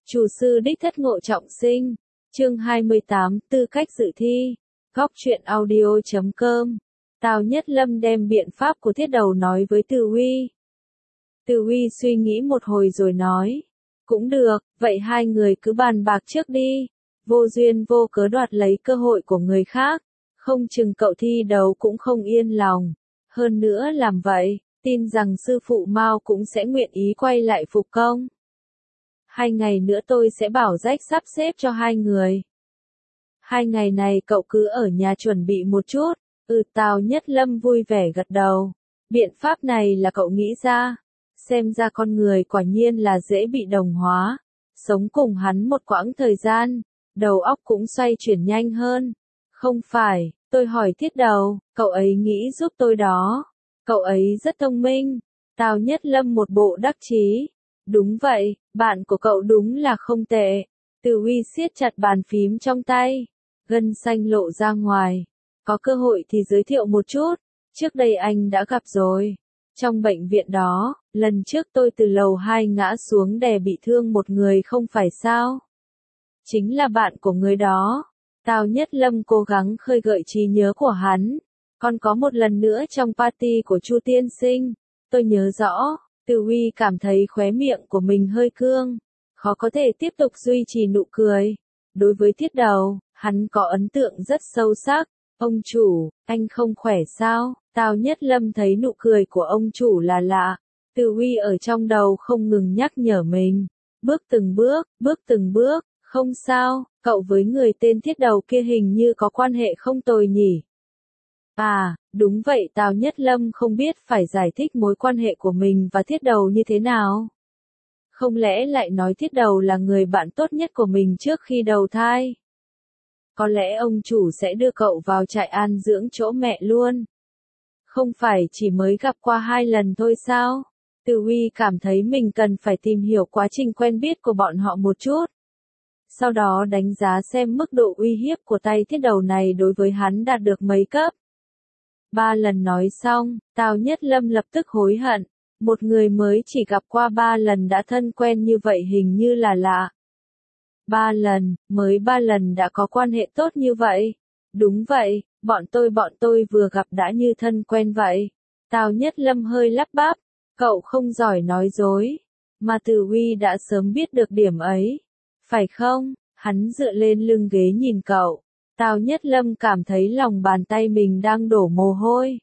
Chủ sư đích thất Ngộ Trọng Sinh, chương 28, tư cách dự thi, góc truyện audio.com. Tào Nhất Lâm đem biện pháp của thiết đầu nói với Từ Huy. Từ Huy suy nghĩ một hồi rồi nói, cũng được, vậy hai người cứ bàn bạc trước đi, vô duyên vô cớ đoạt lấy cơ hội của người khác, không chừng cậu thi đấu cũng không yên lòng. Hơn nữa làm vậy, tin rằng sư phụ Mao cũng sẽ nguyện ý quay lại phục công. 2 ngày nữa tôi sẽ bảo Rách sắp xếp cho hai người. 2 ngày này cậu cứ ở nhà chuẩn bị một chút. Tào Nhất Lâm vui vẻ gật đầu. Biện pháp này là cậu nghĩ ra. Xem ra con người quả nhiên là dễ bị đồng hóa. Sống cùng hắn một quãng thời gian, đầu óc cũng xoay chuyển nhanh hơn. Không phải, tôi hỏi thiết đầu, cậu ấy nghĩ giúp tôi đó. Cậu ấy rất thông minh. Tào Nhất Lâm một bộ đắc chí. Đúng vậy, bạn của cậu đúng là không tệ. Từ Huy siết chặt bàn phím trong tay, gân xanh lộ ra ngoài. Có cơ hội thì giới thiệu một chút, trước đây anh đã gặp rồi. Trong bệnh viện đó, lần trước tôi từ lầu 2 ngã xuống đè bị thương một người không phải sao? Chính là bạn của người đó. Tào Nhất Lâm cố gắng khơi gợi trí nhớ của hắn. Còn có một lần nữa trong party của Chu tiên sinh, tôi nhớ rõ. Từ Huy cảm thấy khóe miệng của mình hơi cương, khó có thể tiếp tục duy trì nụ cười. Đối với thiết đầu, hắn có ấn tượng rất sâu sắc. Ông chủ, anh không khỏe sao? Tào Nhất Lâm thấy nụ cười của ông chủ là lạ. Từ Huy ở trong đầu không ngừng nhắc nhở mình. Bước từng bước, không sao, cậu với người tên thiết đầu kia hình như có quan hệ không tồi nhỉ? À, đúng vậy, Tào Nhất Lâm không biết phải giải thích mối quan hệ của mình và thiết đầu như thế nào. Không lẽ lại nói thiết đầu là người bạn tốt nhất của mình trước khi đầu thai? Có lẽ ông chủ sẽ đưa cậu vào trại an dưỡng chỗ mẹ luôn. Không phải chỉ mới gặp qua 2 lần thôi sao? Từ Huy cảm thấy mình cần phải tìm hiểu quá trình quen biết của bọn họ một chút. Sau đó đánh giá xem mức độ uy hiếp của tay thiết đầu này đối với hắn đạt được mấy cấp. 3 lần nói xong, Tào Nhất Lâm lập tức hối hận. Một người mới chỉ gặp qua 3 lần đã thân quen như vậy hình như là lạ. 3 lần, mới 3 lần đã có quan hệ tốt như vậy. Đúng vậy, bọn tôi vừa gặp đã như thân quen vậy. Tào Nhất Lâm hơi lắp bắp, cậu không giỏi nói dối. Mà Từ Huy đã sớm biết được điểm ấy. Phải không? Hắn dựa lên lưng ghế nhìn cậu. Tào Nhất Lâm cảm thấy lòng bàn tay mình đang đổ mồ hôi.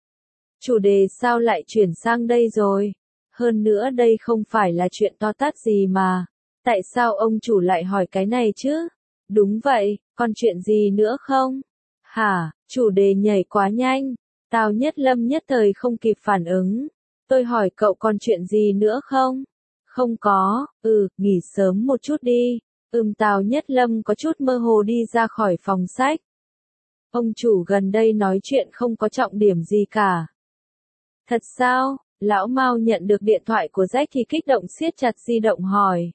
Chủ đề sao lại chuyển sang đây rồi? Hơn nữa đây không phải là chuyện to tát gì mà. Tại sao ông chủ lại hỏi cái này chứ? Đúng vậy, còn chuyện gì nữa không? Hả, chủ đề nhảy quá nhanh. Tào Nhất Lâm nhất thời không kịp phản ứng. Tôi hỏi cậu còn chuyện gì nữa không? Không có, nghỉ sớm một chút đi. Tào Nhất Lâm có chút mơ hồ đi ra khỏi phòng sách. Ông chủ gần đây nói chuyện không có trọng điểm gì cả. Thật sao? Lão Mao nhận được điện thoại của Rách thì kích động siết chặt di động hỏi.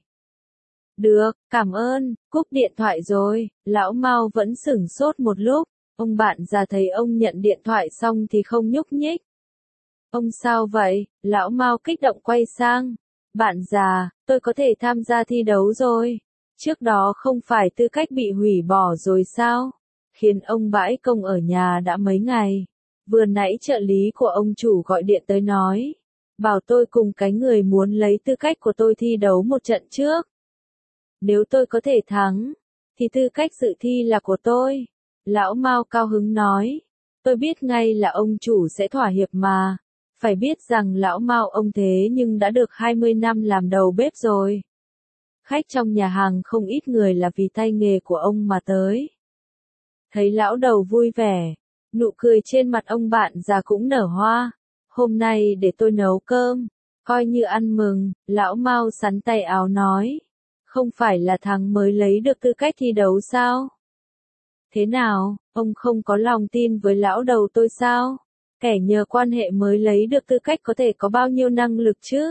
Được, cảm ơn, cúp điện thoại rồi. Lão Mao vẫn sửng sốt một lúc. Ông bạn già thấy ông nhận điện thoại xong thì không nhúc nhích. Ông sao vậy? Lão Mao kích động quay sang. Bạn già, tôi có thể tham gia thi đấu rồi. Trước đó không phải tư cách bị hủy bỏ rồi sao? Khiến ông bãi công ở nhà đã mấy ngày. Vừa nãy trợ lý của ông chủ gọi điện tới nói. Bảo tôi cùng cái người muốn lấy tư cách của tôi thi đấu một trận trước. Nếu tôi có thể thắng, thì tư cách dự thi là của tôi. Lão Mao cao hứng nói. Tôi biết ngay là ông chủ sẽ thỏa hiệp mà. Phải biết rằng lão Mao ông thế nhưng đã được 20 năm làm đầu bếp rồi. Khách trong nhà hàng không ít người là vì tay nghề của ông mà tới. Thấy lão đầu vui vẻ, nụ cười trên mặt ông bạn già cũng nở hoa. Hôm nay để tôi nấu cơm, coi như ăn mừng, lão Mao xắn tay áo nói. Không phải là thằng mới lấy được tư cách thi đấu sao? Thế nào, ông không có lòng tin với lão đầu tôi sao? Kẻ nhờ quan hệ mới lấy được tư cách có thể có bao nhiêu năng lực chứ?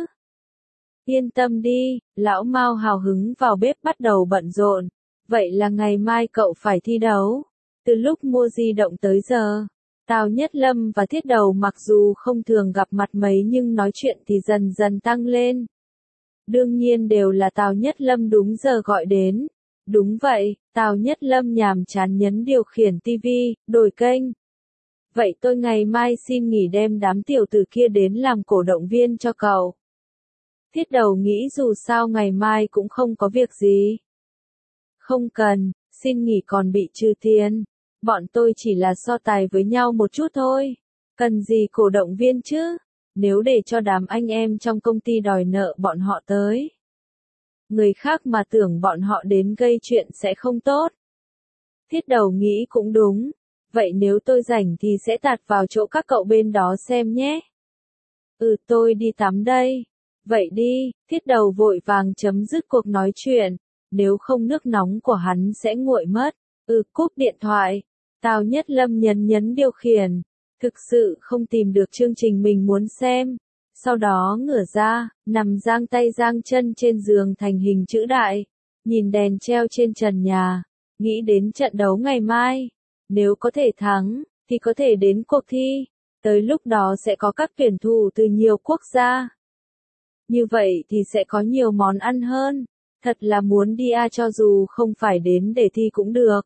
Yên tâm đi, lão Mao hào hứng vào bếp bắt đầu bận rộn. Vậy là ngày mai cậu phải thi đấu. Từ lúc mua di động tới giờ, Tào Nhất Lâm và thiết đầu mặc dù không thường gặp mặt mấy nhưng nói chuyện thì dần dần tăng lên. Đương nhiên đều là Tào Nhất Lâm đúng giờ gọi đến. Đúng vậy, Tào Nhất Lâm nhàm chán nhấn điều khiển tivi, đổi kênh. Vậy tôi ngày mai xin nghỉ đem đám tiểu tử kia đến làm cổ động viên cho cậu. Thiết Đầu nghĩ dù sao ngày mai cũng không có việc gì. Không cần, xin nghỉ còn bị trừ tiền. Bọn tôi chỉ là so tài với nhau một chút thôi. Cần gì cổ động viên chứ? Nếu để cho đám anh em trong công ty đòi nợ bọn họ tới. Người khác mà tưởng bọn họ đến gây chuyện sẽ không tốt. Thiết Đầu nghĩ cũng đúng. Vậy nếu tôi rảnh thì sẽ tạt vào chỗ các cậu bên đó xem nhé. Tôi đi tắm đây. Vậy đi, Thiết Đầu vội vàng chấm dứt cuộc nói chuyện. Nếu không nước nóng của hắn sẽ nguội mất. Cúp điện thoại. Tào Nhất Lâm nhấn điều khiển. Thực sự không tìm được chương trình mình muốn xem. Sau đó ngửa ra, nằm giang tay giang chân trên giường thành hình chữ đại. Nhìn đèn treo trên trần nhà. Nghĩ đến trận đấu ngày mai. Nếu có thể thắng, thì có thể đến cuộc thi. Tới lúc đó sẽ có các tuyển thủ từ nhiều quốc gia. Như vậy thì sẽ có nhiều món ăn hơn. Thật là muốn đi cho dù không phải đến để thi cũng được.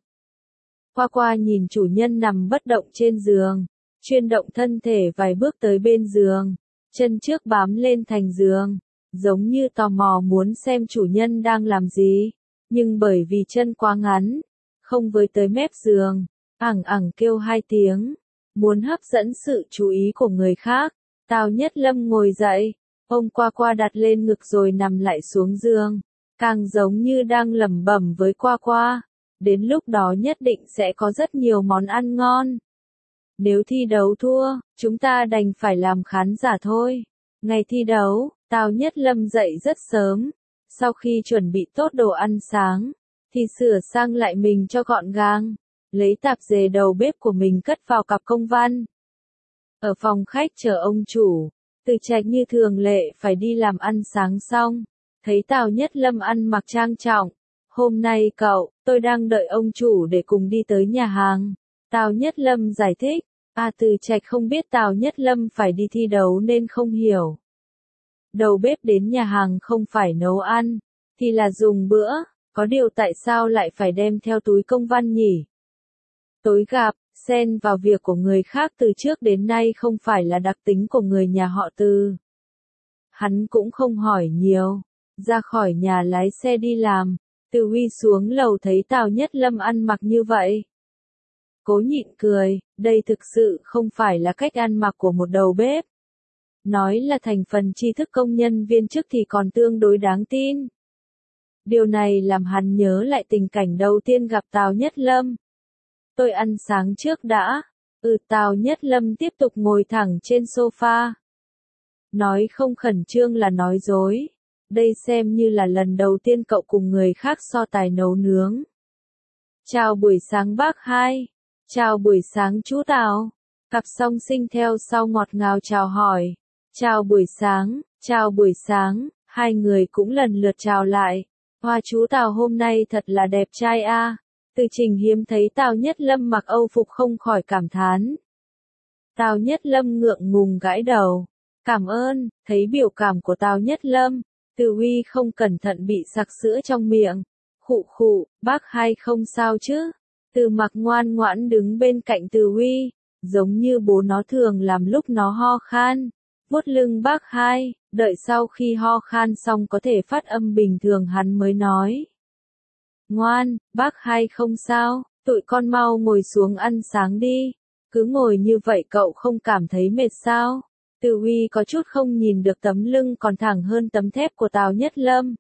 Qua nhìn chủ nhân nằm bất động trên giường. Chuyên động thân thể vài bước tới bên giường. Chân trước bám lên thành giường. Giống như tò mò muốn xem chủ nhân đang làm gì. Nhưng bởi vì chân quá ngắn. Không với tới mép giường. Ẳng kêu 2 tiếng. Muốn hấp dẫn sự chú ý của người khác. Tào Nhất Lâm ngồi dậy. Ông qua đặt lên ngực rồi nằm lại xuống giường. Càng giống như đang lẩm bẩm với qua. Đến lúc đó nhất định sẽ có rất nhiều món ăn ngon. Nếu thi đấu thua, chúng ta đành phải làm khán giả thôi. Ngày thi đấu, Tào Nhất Lâm dậy rất sớm. Sau khi chuẩn bị tốt đồ ăn sáng, thì sửa sang lại mình cho gọn gàng. Lấy tạp dề đầu bếp của mình cất vào cặp công văn. Ở phòng khách chờ ông chủ, Từ Trạch như thường lệ phải đi làm ăn sáng xong. Thấy Tào Nhất Lâm ăn mặc trang trọng. Hôm nay tôi đang đợi ông chủ để cùng đi tới nhà hàng. Tào Nhất Lâm giải thích. Từ Trạch không biết Tào Nhất Lâm phải đi thi đấu nên không hiểu. Đầu bếp đến nhà hàng không phải nấu ăn, thì là dùng bữa. Có điều tại sao lại phải đem theo túi công văn nhỉ? Tối gặp, xen vào việc của người khác từ trước đến nay không phải là đặc tính của người nhà họ Từ. Hắn cũng không hỏi nhiều. Ra khỏi nhà lái xe đi làm. Từ Huy xuống lầu thấy Tào Nhất Lâm ăn mặc như vậy. Cố nhịn cười, đây thực sự không phải là cách ăn mặc của một đầu bếp. Nói là thành phần tri thức công nhân viên chức thì còn tương đối đáng tin. Điều này làm hắn nhớ lại tình cảnh đầu tiên gặp Tào Nhất Lâm. Tôi ăn sáng trước đã. Tào Nhất Lâm tiếp tục ngồi thẳng trên sofa. Nói không khẩn trương là nói dối. Đây xem như là lần đầu tiên cậu cùng người khác so tài nấu nướng. Chào buổi sáng bác Hai. Chào buổi sáng chú Tào. Cặp song sinh theo sau ngọt ngào chào hỏi. Chào buổi sáng, hai người cũng lần lượt chào lại. Hoa chú Tào hôm nay thật là đẹp trai a. Từ Trình hiếm thấy Tào Nhất Lâm mặc Âu phục không khỏi cảm thán. Tào Nhất Lâm ngượng ngùng gãi đầu. Cảm ơn, thấy biểu cảm của Tào Nhất Lâm. Từ Huy không cẩn thận bị sặc sữa trong miệng. Khụ, bác Hai không sao chứ? Từ Mặc ngoan ngoãn đứng bên cạnh Từ Huy, giống như bố nó thường làm lúc nó ho khan. Vuốt lưng bác Hai, đợi sau khi ho khan xong có thể phát âm bình thường hắn mới nói. Ngoan, bác Hai không sao, tụi con mau ngồi xuống ăn sáng đi. Cứ ngồi như vậy cậu không cảm thấy mệt sao? Từ Huy có chút không nhìn được tấm lưng còn thẳng hơn tấm thép của Tào Nhất Lâm.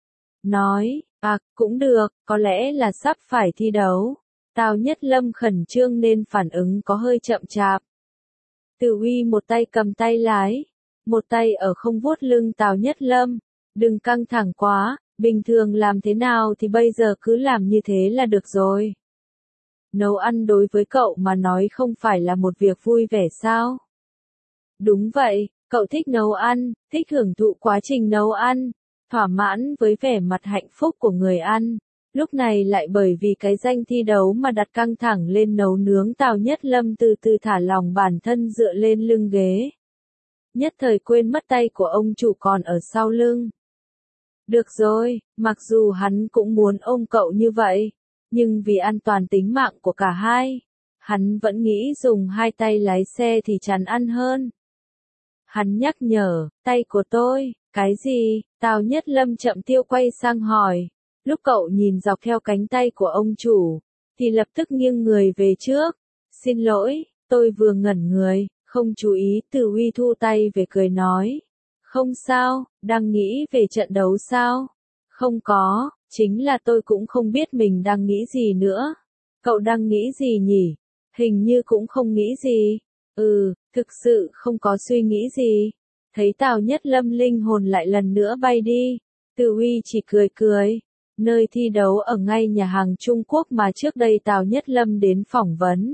Nói, cũng được, có lẽ là sắp phải thi đấu. Tào Nhất Lâm khẩn trương nên phản ứng có hơi chậm chạp. Từ Huy một tay cầm tay lái, một tay ở không vuốt lưng Tào Nhất Lâm. Đừng căng thẳng quá, bình thường làm thế nào thì bây giờ cứ làm như thế là được rồi. Nấu ăn đối với cậu mà nói không phải là một việc vui vẻ sao? Đúng vậy, cậu thích nấu ăn, thích hưởng thụ quá trình nấu ăn, thỏa mãn với vẻ mặt hạnh phúc của người ăn. Lúc này lại bởi vì cái danh thi đấu mà đặt căng thẳng lên nấu nướng. Tào Nhất Lâm từ từ thả lòng bản thân dựa lên lưng ghế. Nhất thời quên mất tay của ông chủ còn ở sau lưng. Được rồi, mặc dù hắn cũng muốn ôm cậu như vậy, nhưng vì an toàn tính mạng của cả hai, hắn vẫn nghĩ dùng hai tay lái xe thì chán ăn hơn. Hắn nhắc nhở, tay của tôi, cái gì? Tào Nhất Lâm chậm tiêu quay sang hỏi. Lúc cậu nhìn dọc theo cánh tay của ông chủ, thì lập tức nghiêng người về trước. Xin lỗi, tôi vừa ngẩn người, không chú ý. Từ Huy thu tay về cười nói. Không sao, đang nghĩ về trận đấu sao? Không có, chính là tôi cũng không biết mình đang nghĩ gì nữa. Cậu đang nghĩ gì nhỉ? Hình như cũng không nghĩ gì. Thực sự không có suy nghĩ gì. Thấy Tào Nhất Lâm linh hồn lại lần nữa bay đi, Từ Huy chỉ cười cười. Nơi thi đấu ở ngay nhà hàng Trung Quốc mà trước đây Tào Nhất Lâm đến phỏng vấn.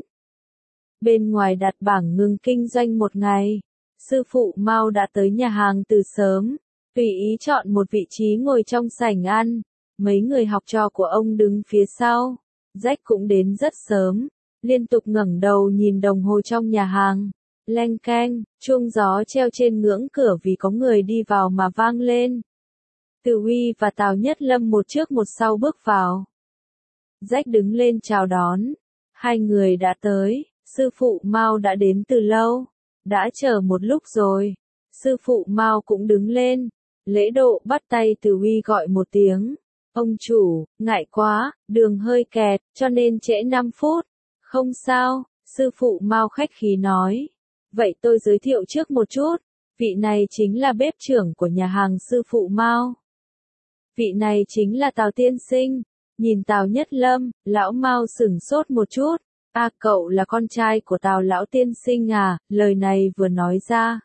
Bên ngoài đặt bảng ngừng kinh doanh một ngày, sư phụ Mao đã tới nhà hàng từ sớm, tùy ý chọn một vị trí ngồi trong sảnh ăn. Mấy người học trò của ông đứng phía sau. Jack cũng đến rất sớm, liên tục ngẩng đầu nhìn đồng hồ trong nhà hàng. Leng keng, chuông gió treo trên ngưỡng cửa vì có người đi vào mà vang lên. Từ Huy và Tào Nhất Lâm một trước một sau bước vào. Jack đứng lên chào đón. Hai người đã tới, sư phụ Mao đã đến từ lâu. Đã chờ một lúc rồi. Sư phụ Mao cũng đứng lên. Lễ độ bắt tay Từ Huy gọi một tiếng. Ông chủ, ngại quá, đường hơi kẹt, cho nên trễ 5 phút. Không sao, sư phụ Mao khách khí nói. Vậy tôi giới thiệu trước một chút. Vị này chính là bếp trưởng của nhà hàng sư phụ Mao. Vị này chính là Tào tiên sinh. Nhìn Tào Nhất Lâm, lão Mao sửng sốt một chút. À, cậu là con trai của Tào lão tiên sinh à? Lời này vừa nói ra,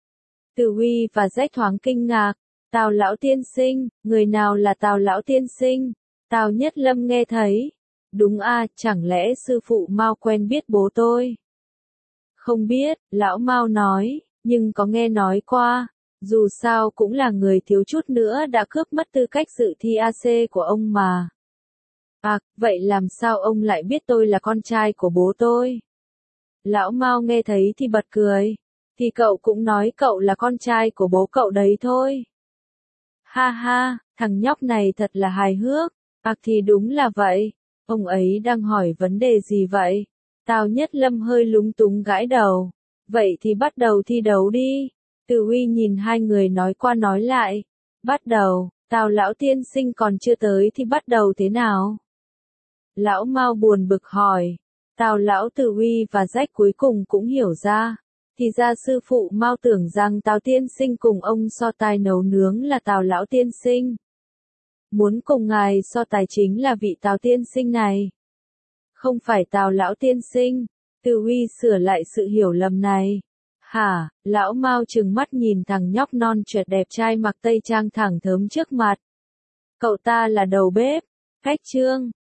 Từ Huy và Jack thoáng kinh ngạc. Tào lão tiên sinh, người nào là Tào lão tiên sinh? Tào Nhất Lâm nghe thấy. Đúng à, chẳng lẽ sư phụ Mao quen biết bố tôi? Không biết, lão Mao nói, nhưng có nghe nói qua. Dù sao cũng là người thiếu chút nữa đã cướp mất tư cách dự thi AC của ông mà. À, vậy làm sao ông lại biết tôi là con trai của bố tôi? Lão Mao nghe thấy thì bật cười. Thì cậu cũng nói cậu là con trai của bố cậu đấy thôi. Ha ha, thằng nhóc này thật là hài hước. À thì đúng là vậy. Ông ấy đang hỏi vấn đề gì vậy? Tào Nhất Lâm hơi lúng túng gãi đầu. Vậy thì bắt đầu thi đấu đi. Từ Huy nhìn hai người nói qua nói lại. Bắt đầu, Tào lão tiên sinh còn chưa tới thì bắt đầu thế nào? Lão Mao buồn bực hỏi. Tào lão, Từ Huy và Jack cuối cùng cũng hiểu ra. Thì ra sư phụ Mao tưởng rằng Tào tiên sinh cùng ông so tài nấu nướng là Tào lão tiên sinh. Muốn cùng ngài so tài chính là vị Tào tiên sinh này. Không phải Tào lão tiên sinh. Từ Huy sửa lại sự hiểu lầm này. Hả? Lão Mao trừng mắt nhìn thằng nhóc non chuệt đẹp trai mặc tây trang thẳng thớm trước mặt. Cậu ta là đầu bếp. Khách trương.